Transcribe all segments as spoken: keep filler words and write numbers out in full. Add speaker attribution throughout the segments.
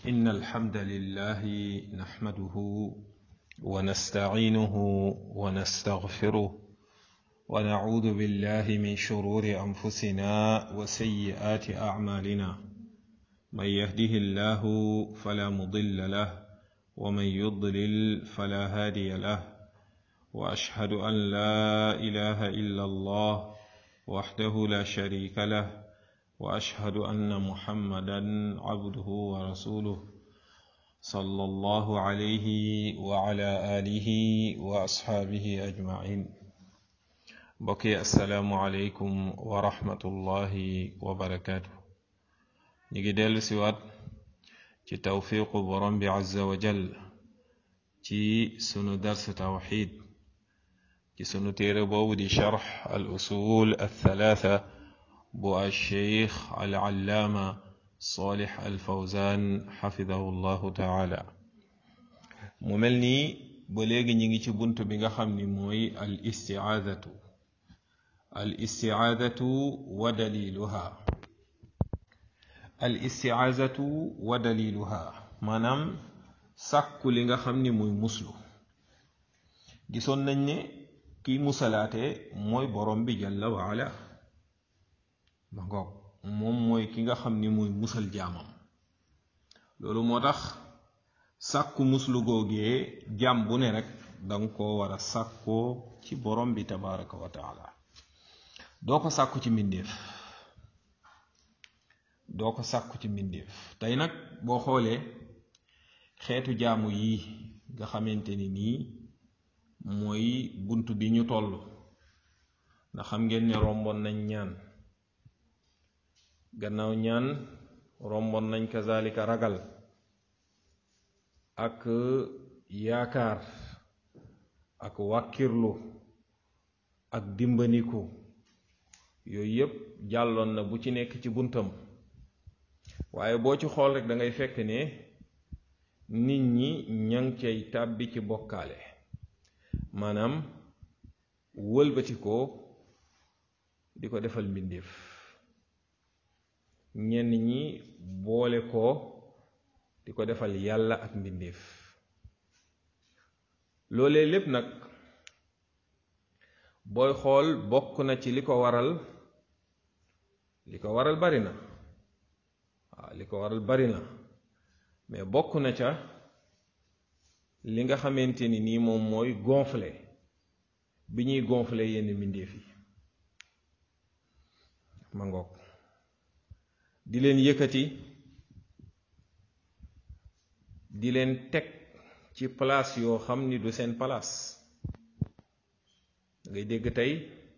Speaker 1: إن الحمد لله نحمده ونستعينه ونستغفره ونعوذ بالله من شرور أنفسنا وسيئات أعمالنا من يهده الله فلا مضل له ومن يضلل فلا هادي له وأشهد أن لا إله إلا الله وحده لا شريك له وأشهد أن محمدا عبده ورسوله صلى الله عليه وعلى آله وأصحابه أجمعين بقي السلام عليكم ورحمة الله وبركاته نيجي ديلو سيوات ci tawfiqu borom bi azza wa jal ci sunu dars tawxid ci sunu téere boobu di sharx al usul al thalatha bu al sheikh al allaama salih al fawzan xafidahu llahu taala mu mel nii ba léegi ñi ngi ci bunt bi nga xam ni mooy al istiaadatu al istiaadatu wa daliluha al istiaazatu wa daliluha maanaam sàkku li nga xam ni muy muslu gisoon nañ ne kiy musalaate mooy borom bi jalla wa ala ma ngoog moom mooy ki nga xam ni muy musal jaamam loolu moo tax sàkku muslu googee jaam bu ne rek danga koo war a sàkkoo ci borom bi tabaraka wa taala doo ko sàkku ci mbindeef doo ko sàkku ci mbindeef tey nag boo xoolee xeetu jaamu yi nga xamante ni nii mooy bunt bi ñu toll ndax xam ngeen ne romboon nañ ñaan gannaaw ñaan romboon nañ kazalika ragal ak yaakaar ak wàkkirlu ak dimbaniku yooyu yépp jàlloon na bu ci nekk ci buntam waaye boo ci xool rek da ngay fekk ne nit ñi ñang cay tàbbi ci bokkaale maanaam wëlbati ko di ko defal mbindeef ñenn ñi boole ko di ko defal yàlla ak mbindeef loolee lépp nag booy xool bokk na ci li ko waral li ko waral bari na waaw li ko waral bari na mais bokk na ca li nga xamante ni nii moom mooy gonflé bi ñuy gonflé yenn mbindeef yi ma ngoog di leen yëkkati di leen teg ci place yoo xam ni du seen place da ngay dégg tey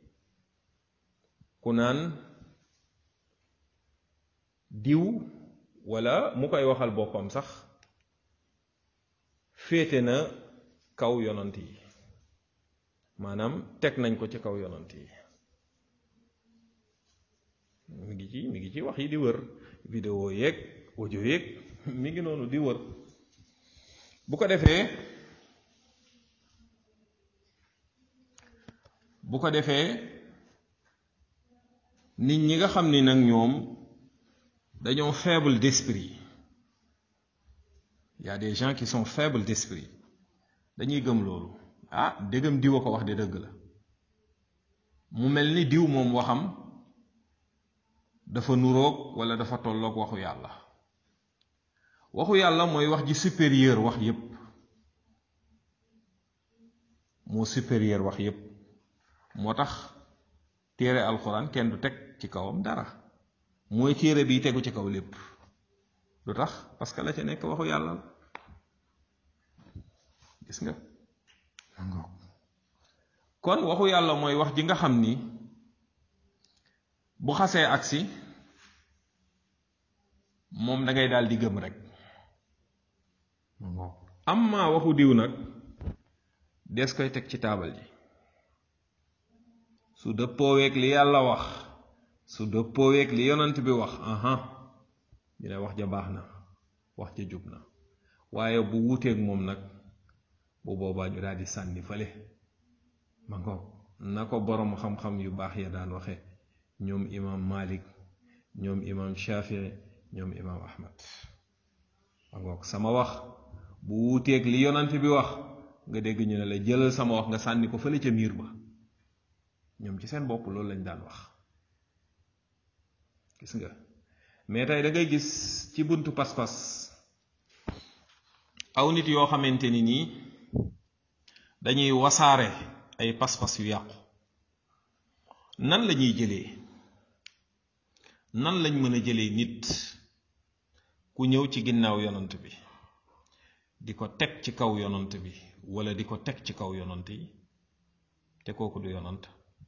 Speaker 1: ku naan diw wala mu koy waxal boppam sax féete na kaw yonant yi maanaam teg nañ ko ci kaw yonant yi mi ngi ci mi ngi ci wax yi di wër vidéo yeeg audio yeeg mi ngi noonu di wër bu ko defee bu ko defee nit ñi nga xam ni nag ñoom dañoo faible d'esprit il y a des gens qui sont faibles d'esprit dañuy gëm loolu ah dégam diw a ko wax de dëgg la mu mel ni diw moom waxam dafa nuroog wala dafa tolloog waxu yàlla waxu yàlla mooy wax ji supérieur wax yépp moo supérieur wax yépp moo tax téere alxuraan kenn du teg ci kawam dara mooy téere bi tegu ci kaw lépp lu tax parce que la ca nekk waxu yàlla la gis nga kon waxu yàlla mooy wax ji nga xam ni bu xasee agsi moom da ngay daal di gëm rek amma waxu diw nag des koy teg ci taabal ji su dëppooweeg li yàlla wax su dëppooweeg li yonant bi wax aha ñu ne wax ja baax na wax ja jub na waaye bu wuuteeg moom nag bu boobaa ñu daal di sànni fale ma ngoog na ko boroom xam-xam yu baax ya daan waxe ñoom imam Malik ñoom imam Shafii ñoom imam Ahmad ngoog sama wax bu wuuteeg li yonant bi wax nga dégg ñu ne la jëlal sama wax nga sànni ko fële ca miir ba ñoom ci seen bopp loolu lañ daan wax gis nga mais tey da ngay gis ci buntu pas-pas aw nit yoo xamante ni nii dañuy wasaare ay pas-pas yu yàqu nan la ñuy jëlee nan lañ mën a jëlee nit ku ñëw ci ginnaaw yonant bi di ko teg ci kaw yonant bi wala di ko teg ci kaw yonant yi te kooku du yonant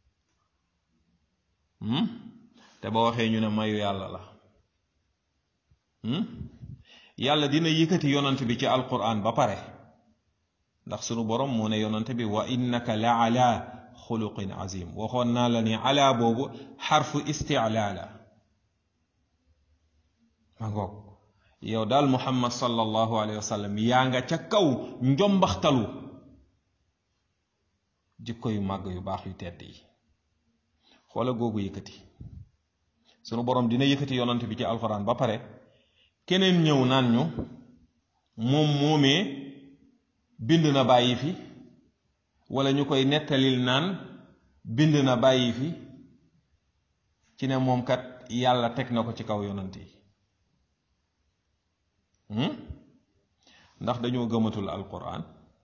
Speaker 1: hmm? te ba waxee ñu ne mayu yàlla la hmm? yàlla dina yëkkati yonant bi ci alquran ba pare ndax sunu borom moo ne yonant bi wa innaka la ala xuluqin azim waxoon naa la ni ala boobu xarfu isticlaa la ma ngoog yow daal muhammad sallallahu alayhi wa sallam yaa nga ca kaw njombaxtalu jikko yu màgg yu baax yu tedd yi xoola googu yëkkati sunu borom dina yëkkati yonant bi ci alquran ba pare keneen ñëw naan ñu moom moomee bind na bàyyi fi wala ñu koy nettalil naan bind na bàyyi fi ci ne moom kat yàlla teg na ko ci kaw yonant yi ndax dañoo gëmatul alquran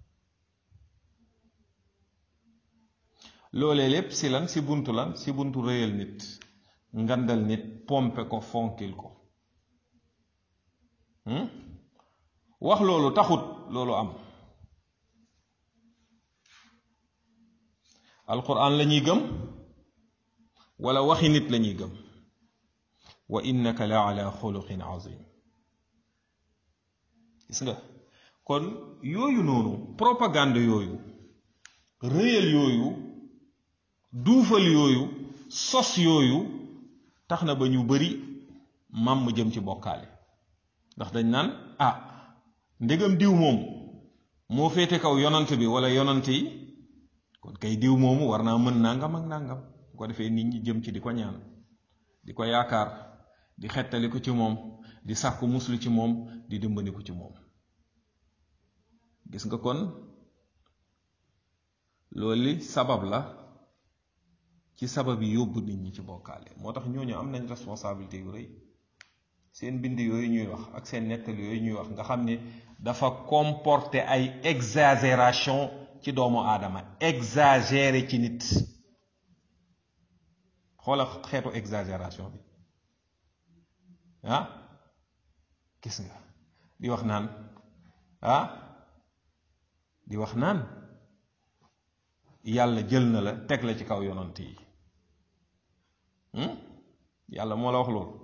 Speaker 1: loolee lépp si lan si buntu lan si buntu réyal nit ngandal nit pompe ko fonkil ko wax loolu taxut loolu am alquran la ñuy gëm wala waxi nit la ñuy gëm wa innaka la ala xuluqin azim gis nga kon yooyu noonu propagande yooyu réyal yooyu duufal yooyu sos yooyu tax na ba ñu bari màmm jëm ci bokkaale ndax dañ naan ah ndegam diw moom moo féete kaw yonant bi wala yonant yi kon kay diw moomu war naa mën nangam ak nangam bu ko defee nit ñi jëm ci di ko ñaan di ko yaakaar di xettali ko ci moom di sàkku muslu ci moom di dimbali ko ci moom gis nga kon loolu sabab la ci sabab yi yóbbu nit ñi ci bokkaale moo tax ñooñu am nañ responsabilité yu rëy seen bind yooyu ñuy wax ak seen nettali yooyu ñuy wax nga xam ne dafa comporter ay exagération ci doomu aadama exagéré ci nit xoola xeetu exagération bi ah gis nga di wax naan ah di wax naan yàlla jël na la teg la ci kaw yonant yi yàlla moo la wax loolu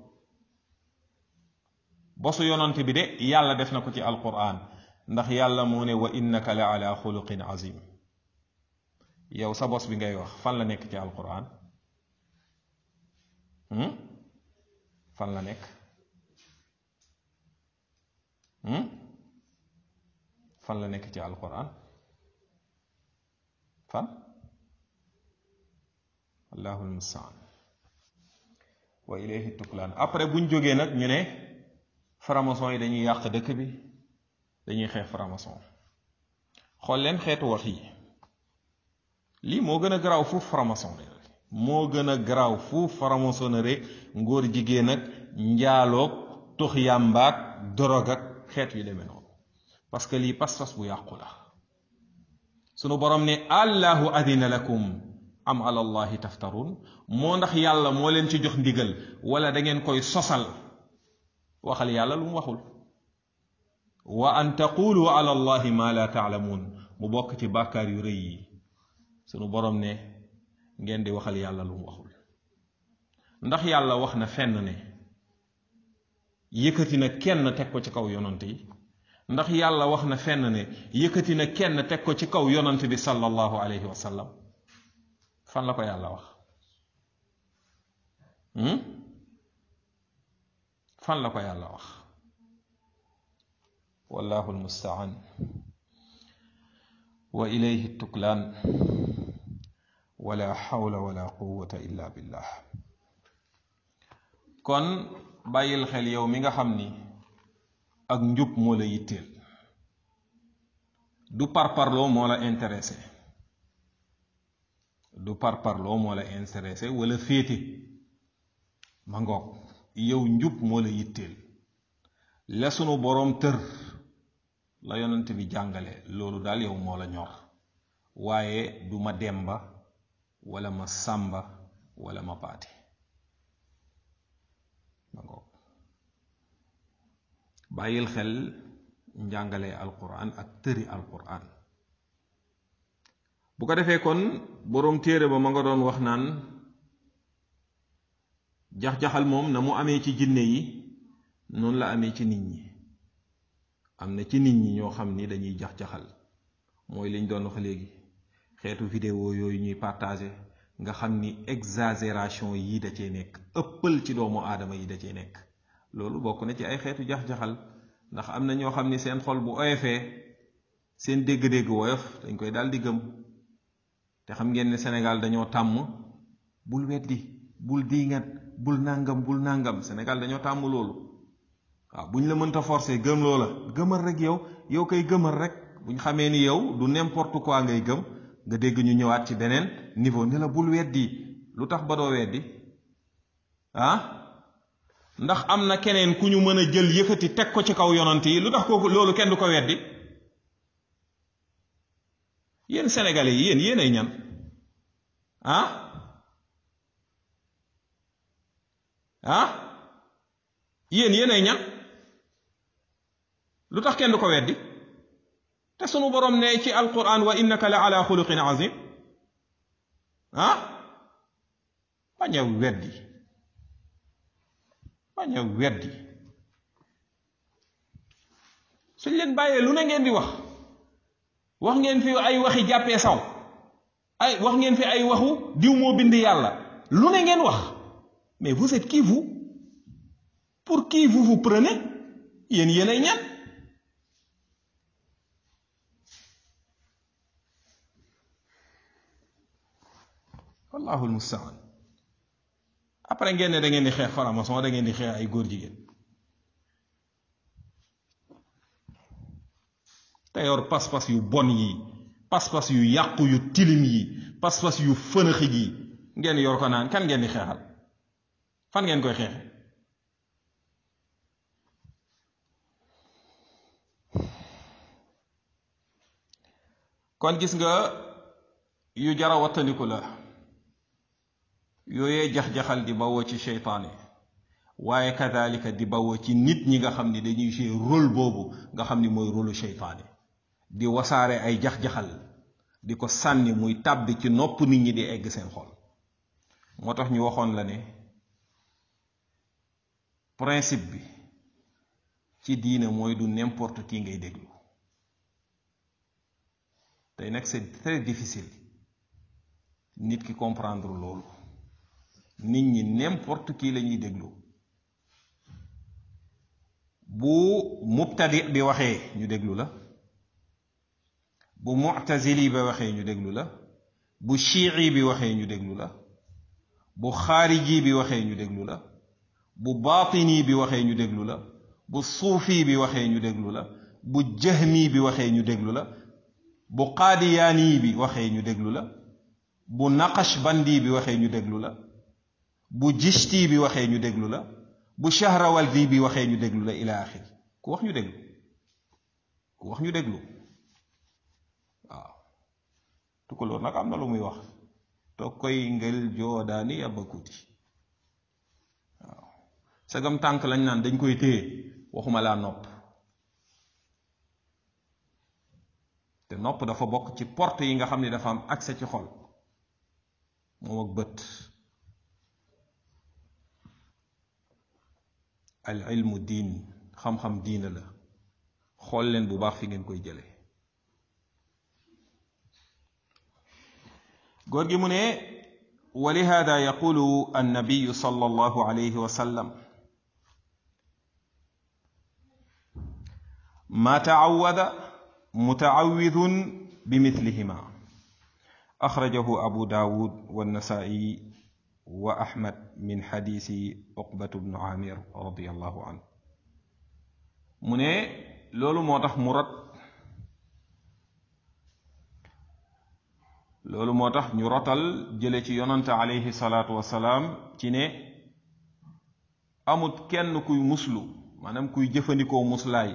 Speaker 1: bosu yonant bi de yàlla def na ko ci alquran ndax yàlla moo ne wa innaka la ala xuluqin azim yow sa bos bi ngay wax fan la nekk ci alquran fan la nekk fan la nekk ci alquran fan allahu almustaan wa ilayhi tuklaan après buñ jógee nag ñu ne franc-maçon yi dañuy yàq dëkk bi dañuy xeex franc-maçon xool leen xeetu wax yi lii moo gën a garaaw fuuf franc-maçon moo gën a garaaw fuuf franc-maçonnerie ngóor jigéen ak njaaloog tux yàmbaak dorog ak xeet yu demee noonu parce que lii pas-pas bu yàqu la sunu borom ne allahu adina lakum am ala allahi taftarun moo ndax yàlla moo leen ci jox ndigal wala da ngeen koy sosal waxal yàlla lu mu waxul wa an taqulu ala allahi ma la taalamuun mu bokk ci bàkkaar yu rëy yi sunu borom ne ngeen di waxal yàlla lu mu waxul ndax yàlla wax na fenn ne yëkkati na kenn teg ko ci kaw yonant yi ndax yàlla wax na fenn ne yëkkati na kenn teg ko ci kaw yonant bi sallallahu alayhi wa sallam fan la ko yàlla wax fan la ko yàlla wax wallahu almustaan wa ilayhi tuklaan wala hawla wala quwwata illa billah kon bàyyil xel yow mi nga xam ni ak njub moo la yitteel du parparloo moo la intéressé du parparloo moo la intéressé wala féete ma ngoog yow njub moo la yitteel la sunu boroom tër la yonent bi jàngale loolu daal yow moo la ñor waaye du ma demba wala ma sàmba wala ma paate ma ngoog bàyyil xel njàngale alquran ak tëri alquran bu ko defee kon boroom téere ba ma nga doon wax naan jax-jaxal moom na mu amee ci jinne yi noonu la amee ci nit ñi am na ci nit ñi ñoo xam ni dañuy jax-jaxal mooy liñ doon wax léegi xeetu vidéo yooyu ñuy partager nga xam ni exagération yi da cee nekk ëppal ci doomu aadama yi da cee nekk loolu bokk na ci ay xeetu jax-jaxal ndax am na ñoo xam ni seen xol bu oyofee seen dégg-dégg woyof dañ koy daal di gëm te xam ngeen ne Sénégal dañoo tàmm bul weddi bul diingat bul nàngam bul nàngam Sénégal dañoo tàmm loolu waaw bu ñu la mënta forcer gëm loola gëmal rek yow yow koy gëmal rek bu ñu xamee ni yow du n'importe quoi ngay gëm nga dégg ñu ñëwaat ci beneen niveau ne la bul weddi lu tax ba doo weddi ah ndax am na keneen ku ñu mën a jël yëkkati teg ko ci kaw yonant yi lu tax kooku loolu kenn du ko weddi yéen sénégalais yi yéen yéen ay ñan ah ah yéen yéen ay ñan lu tax kenn du ko weddi te sunu borom ne ci alquran wa innaka la ala xuluqin azim ah bañ a weddi bañ a weddi suñ leen bàyyee lu ne ngeen di wax wax ngeen fi ay waxi jàppee saw ay wax ngeen fi ay waxu diw moo bind yàlla lu ne ngeen wax mais vous êtes qui vous pour qui vous vous prenez yéen yéen ay ñan wallahu almustaan après ngeen ne da ngeen di xeex franc-maçon da ngeen di xeex ay góor jigéen te yor pas-pas yu bon yi pas-pas yu yàqu yu tilim yi pas-pas yu fënaxi yi ngeen yor ko naan kan ngeen di xeexal fan ngeen koy xeexe kon gis nga yu jara wattandiku la yooyee jax-jaxal di bawoo ci seytaane waaye kadalika di bawoo ci nit ñi nga xam ni dañuy jouer rôle boobu nga xam ni mooy rôlu seytaane di wasaare ay jax-jaxal di ko sànni muy tàbbi ci nopp nit ñi di egg seen xol moo tax ñu waxoon la ne principe bi ci diine mooy du n'importe qui ngay déglu tey nag c'est très difficile nit ki comprendre loolu nit ñi n'importe qui la ñuy déglu bu mubtadi bi waxee ñu déglu la bu mu'tazili bi waxee ñu déglu la bu chiici bi waxee ñu déglu la bu xaariji bi waxee ñu déglu la bu baatini bi waxee ñu déglu la bu suufi bi waxee ñu déglu la bu jahmi bi waxee ñu déglu la bu qaadiyaani bi waxee ñu déglu la bu naqashbandi bi waxee ñu déglu la bu jishti bi waxee ñu déglu la bu shahrawaldi bi waxee ñu déglu la ila axiri ku wax ñu déglu ku wax ñu déglu waaw tukulóor nag am na lu muy wax toog koy ngel joodaani yabakuti waaw sagam tànk lañ naan dañ koy téye waxuma laa nopp te nopp dafa bokk ci porte yi nga xam ne dafa am accès ci xol moom ak bët al ilmu diin xam-xam diina la xool leen bu baax fi ngeen koy jële góor gi mu ne wa lihada yaqulu annabiyu sallallahu alayhi wa sallam ma taawada mutaawidun bimithlihima axrajahu abu daawud wannasaa'i wa ahmad min xadiisi uqbatu bnu amir radiallahu anhu mu ne loolu moo tax mu rot loolu moo tax ñu rotal jële ci yonante alayhi salaatu wasalaam ci ne amut kenn kuy muslu maanaam kuy jëfandikoo muslaay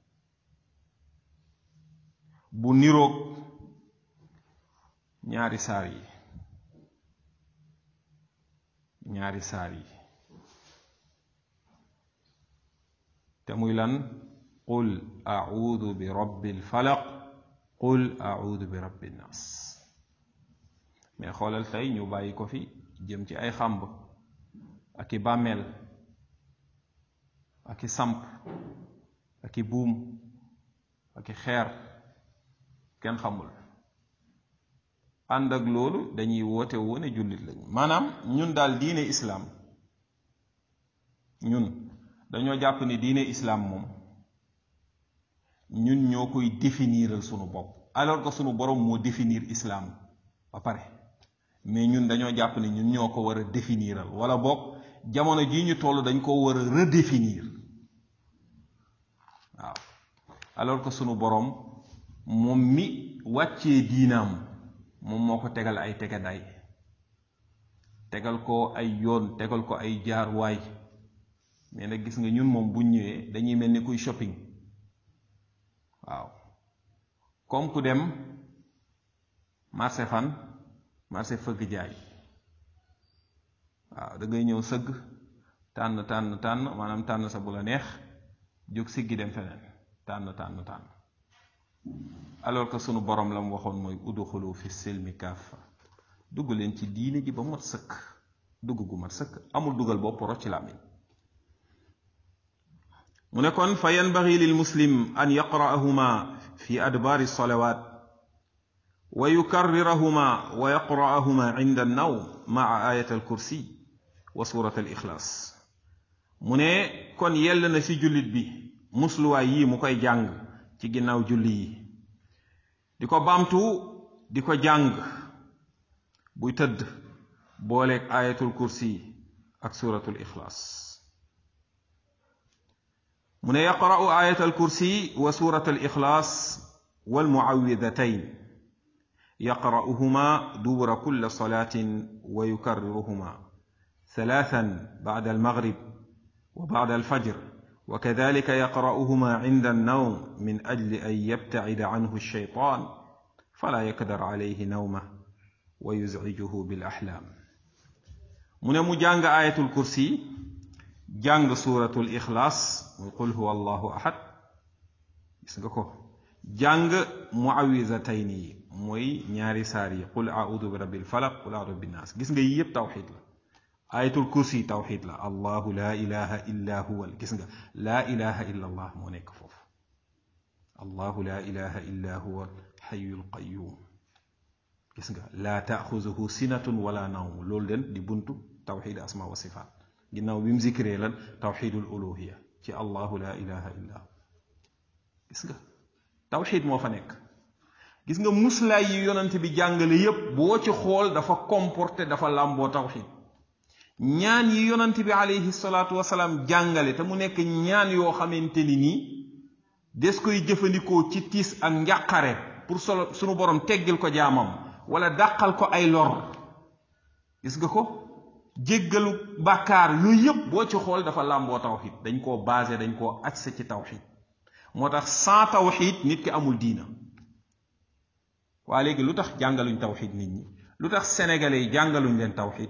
Speaker 1: bu niroog ñaari saar yi ñaari saar yi te muy lan qul a'udhu bi rabbil falaq qul a'udhu bi rabbin nas mais xoolal tey ñu bàyyi ko fi jëm ci ay xàmb ak i bàmmeel ak i samp ak i buum ak i xeer kenn xamul ànd ak loolu dañuy woote woone jullit lañu maanaam ñun daal diine islaam ñun dañoo jàpp ni diine islaam moom ñun ñoo koy définiral sunu bopp alors que sunu borom moo définir islaam ba pare mais ñun dañoo jàpp ni ñun ñoo ko war a définiral wala boog jamono jii ñu toll dañ ko war a redéfinir waaw alors que sunu borom moom mi wàccee diinaam moom moo ko tegal ay tegandaay tegal ko ay yoon tegal ko ay jaar waay mais nag gis nga ñun moom buñ ñëwee dañuy mel ni kuy shopping waaw comme ku dem marché fan marché fëgg jaay waaw da ngay ñëw sëgg tànn tànn tànn maanaam tànn sa bu la neex jóg siggi dem feneen tànn tànn tànn alors que sunu borom la mu waxoon mooy udxulu fi silmi kaffa dugg leen ci diine ji ba mat sëkk dugg gu mat sëkk amul dugal bopp rocc ci làmmiñ mu ne kon fa yanbaghi lil muslim an yaqra'ahuma fi adbaari salawat wa yukarrirahuma wa yaqra'ahuma inda an-nawm ma'a ayat al-kursi wa surat al-ikhlas mu ne kon yell na ci jullit bi musluwaay yi mu koy jàng ci ginnaaw julli yi di ko baamtu di ko jàng buy tëdd booleeg ayatul kursi ak suratul ikhlas mu ne yaqra'u ayatul kursi wa suratul ikhlas wal mu'awwidhatayn yaqra'uhuma dubura kulli salatin wa yukarriruhuma thalathan ba'da al-maghrib wa ba'da al-fajr وكذلك يقرأهما عند النوم من أجل أن يبتعد عنه الشيطان فلا يقدر عليه نومه ويزعجه بالأحلام من مجانج آية الكرسي جانج سورة الإخلاص وقل هو الله أحد جانج معوذتين موي نياري ساري قل أعوذ برب الفلق قل أعوذ بالناس جس ييب توحيد لا ayatul kursi tawxid la allahu la ilaha illa huwa gis nga la ilaha illa allah moo nekk foofu allahu la ilaha illa huwa xayul qayyum gis nga la taaxuzuhu sinatun wala nawm loolu den di buntu tawxid asma wa sifat ginnaaw bi mu zikree lan tawxidul uluhiya ci allahu la ilaha illa hu gis nga tawxid moo fa nekk gis nga muslaay yi yonante bi jàngale yépp boo ci xool dafa comporté dafa làmboo tawxid ñaan yi yonent bi alayhi salaatu wasalaam jàngale te mu nekk ñaan yoo xamante ni nii des koy jëfandikoo ci tiis ak njàqare pour solo sunu borom teggil ko jaamam wala dàqal ko ay lor gis nga ko jéggalu bàkkaar yooyu yëpp boo ci xool dafa làmboo tawxid dañ koo basé dañ koo accès ci tawxid moo tax sans tawxid nit ki amul diina waa léegi lu tax jàngaluñ tawxid nit ñi lu tax sénégalais yi jàngaluñ leen tawxid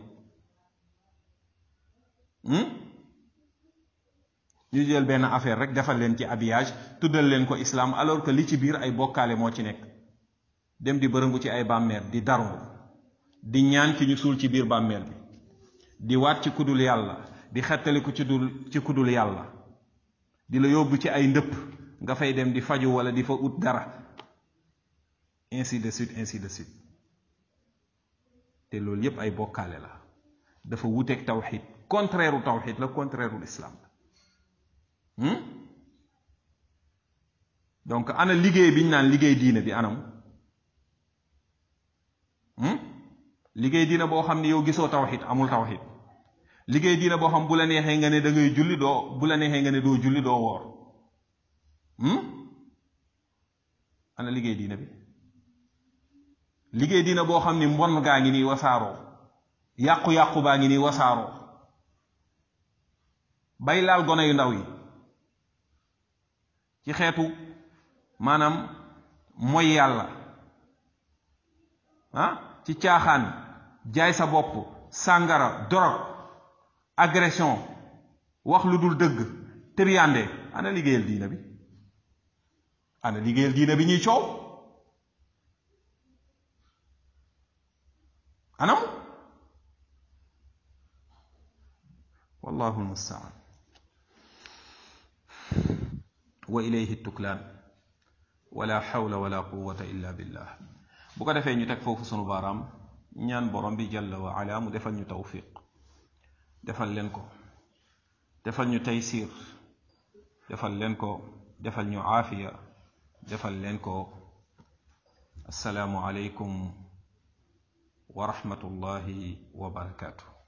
Speaker 1: ñu jël benn affaire rek defal leen ci habillage tuddal leen ko islam alors que li ci biir ay bokkaale moo ci nekk dem di bërëngu ci ay bàmmeel di daru di ñaan ci ñu suul ci biir bàmmeel bi di waat ci kudul yàlla di xettaliku ci dul ci kudul yàlla di la yóbbu ci ay ndëpp nga fay dem di faju wala di fa ut dara ainsi de suite ainsi de suite te loolu yépp ay bokkaale la dafa wuteeg tawxid contraire u tawxid la contraire u islam la donc ana liggéey bi ñu naan liggéey diine bi anam liggéey diine boo xam ne yow gisoo tawxid amul tawxid liggéey diine boo xam bu la neexee nga ne da ngay julli doo bu la neexee nga ne doo julli doo woor ana liggéey diina bi liggéey diina boo xam ni mbon gaa ngi nii wasaaroo yàqu-yàqu baa ngi nii wasaaroo bay laal gone yu ndaw yi ci xeetu maanaam mooy yàlla ah ci caaxaan jaay sa bopp sàngara dorog agression wax lu dul dëgg tëryande ana liggéeyal diina bi ana liggéeyal diina bi ñuy coow anam wallahu almustaan wa ilayhi tuklaan wala hawla wala quwwata illa billah bu ko defee ñu teg foofu sunu baaraam ñaan borom bi jalla wa ala mu defal ñu tawfiq defal leen ko defal ñu taysiir defal leen ko defal ñu aafiya defal leen ko assalaamu aleykum wa rahmatullahi wa barakaatu